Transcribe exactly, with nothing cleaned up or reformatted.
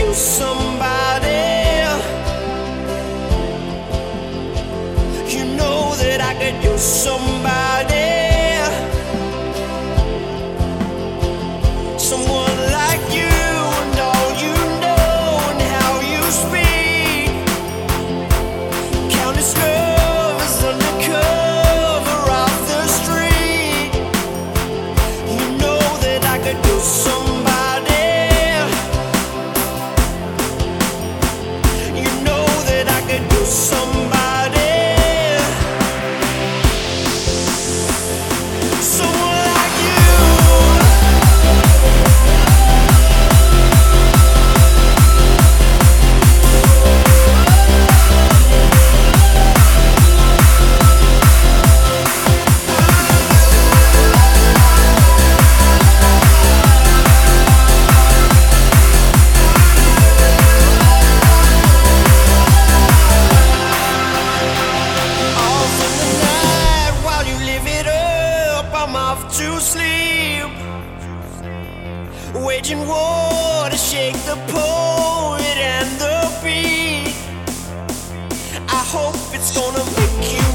you somebody. You know that I could use somebody. Someone like you and all you know and how you speak. Countless lovers undercover off the street. You know that I could use somebody. You know that I could use somebody. Someone like you. I'm off to sleep, waging war to shake the poet and the beat. I hope it's gonna make you